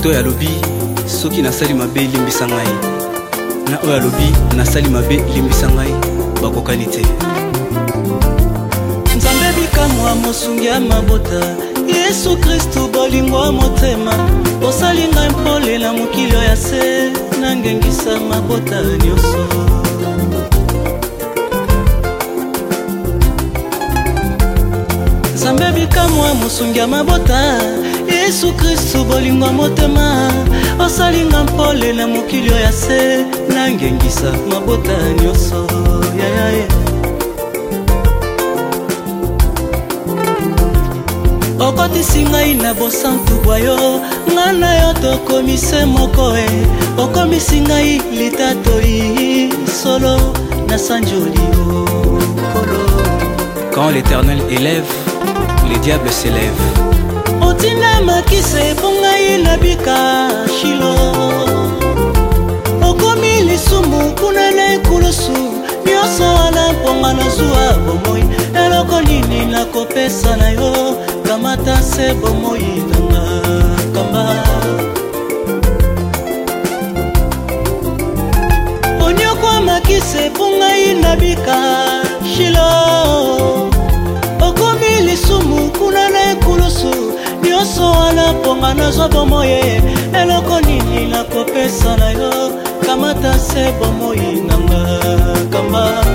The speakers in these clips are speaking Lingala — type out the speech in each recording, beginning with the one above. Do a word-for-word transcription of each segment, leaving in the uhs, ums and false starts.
moto oyo alobi soki nasali mabe limbisa ngai na oyo alobi nasali mabe limbisa ngai bakokani te. Nzambe bikamwa mosungi ya mabota Yesu Kristu bolingo wa motema osali ngai mpole na mokili ya se nangengisa mabota nyonso. Nzambe bikamwa mosungi ya mabota Yesu Kristu bolingo wa motema osali ngai mpole na mokili ya se nangengisa mabota nyonso. Yeah, yeah, yeah. Okotisi ngai na bosantu bwayo ngana yo tokomise moko e okomisi ngai litatoi solo na sanjoli okolo. Quand l'Éternel élève, les diables s'élèvent. Otina makise pongai na bika shilo okomi lisumu kunene kulusu nyoso wana mponga na zuwa bomoi eloko nini nakopesa na yo kamata se bomoi nanga kamba. Onyokwa makise pongai na bika shilo okomi lisumu kunene kulusu nyoso wana mponga na zuwa bomoi eloko nini nakopesa na yo kamata se bomoi nanga kamba.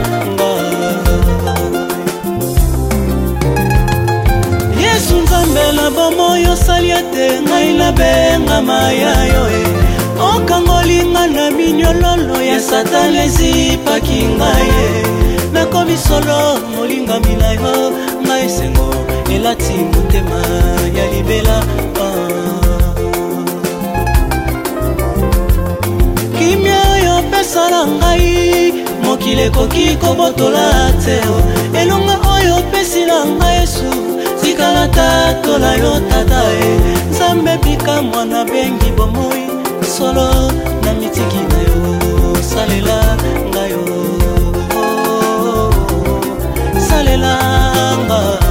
Yesu Nzambe na bomoyo saliate ngai na benga maya yo e okangolinga na minyololo ya satana ezipaki ngai e nakomi solo molinga mina yo ngai sengo elati motema ya libela. Kimia yo pesa na ngai mokili ekoki kobotola te elonga oyo pesi na ngai Yesu zikala tatola yo tata e Nzambe bika mwana bengi bomoi solo na mitiki na yo salela ngayo salela nga.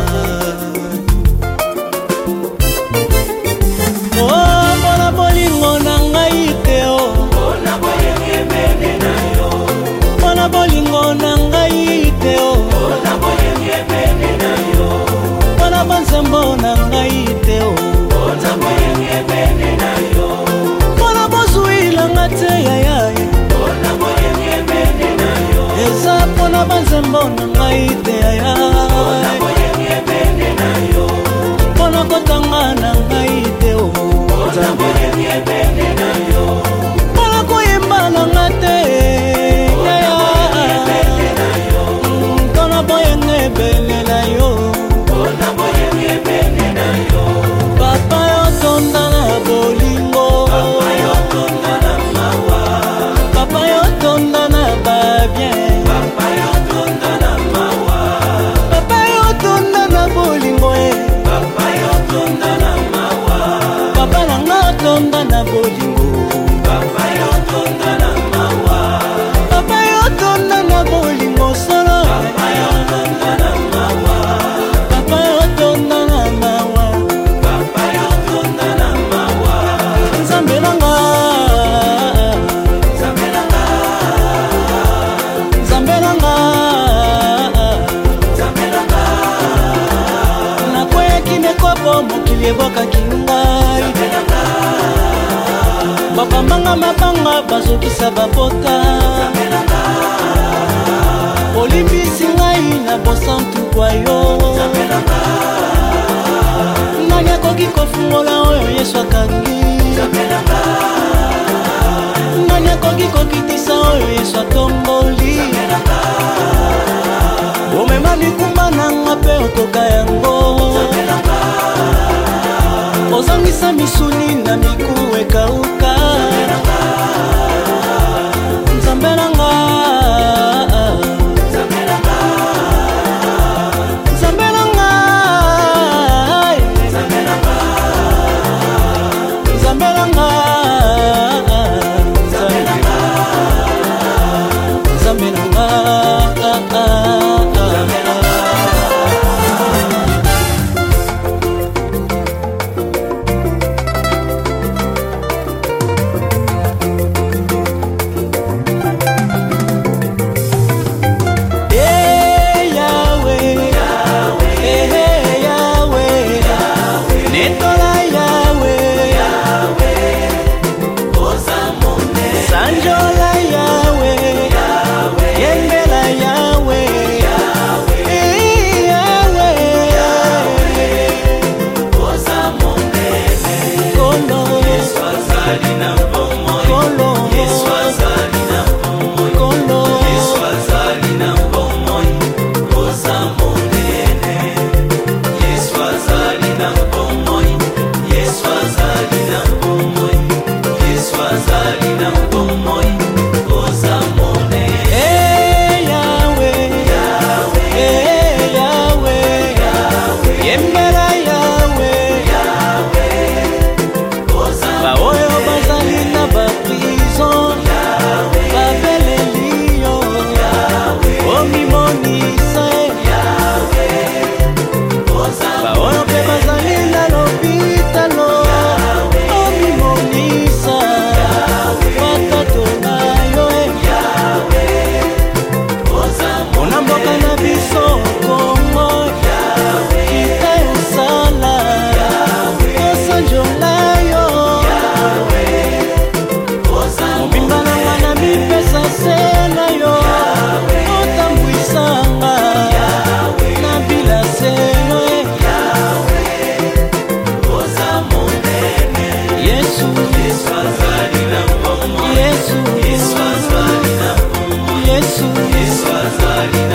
Oh bona bolingo na ngai te o bona boyenge mene na yo bona bolingo na ngai te o bona boyenge mene na yo bona banzembo na ngai te o bona boyenge mene na yo bona bozuila ngate ya ya bona boyenge mene na yo eza bona banzembo na ngai te ya ya bona boyenge mene na yo bona kotanga na ngai te o bona boyenge mene na yo bona koyemba na ngate ya ya bona boyenge mene na yo bona boyenge mene na yo papa yo tonda na bolingo papa yo tonda na mawa papa yo tonda na babien papa yo tonda na mawa papa yo tonda na bolingo e papa yo tonda na mawa papa nanga tonda na bolingo papa yo tonda na mawa papa yo tonda na bolingo solo papa yo tonda na mawa papa yo tonda na mawa papa yo tonda na mawa. Nzambe nanga Nzambe nanga Nzambe nanga Nzambe nanga nakweyaki nekopo mokili ebwakaki ngai Nzambe nanga bakambanga mabanga bazokisa babota Nzambe nanga olimbisi ngai na bosantu kwa yo Nzambe nanga nani akoki kofungola oyo Yesu akangi Nzambe nanga nani akoki kokitisa oyo Yesu atomboli Nzambe nanga omema mikumba nanga mpe okoka yango Nzambe nanga ozangisa misuni na miku ekauka Nzambe nanga Nzambe nanga Nzambe nanga Nzambe nanga Nzambe nanga Nzambe nanga Nzambe nanga Yesu azali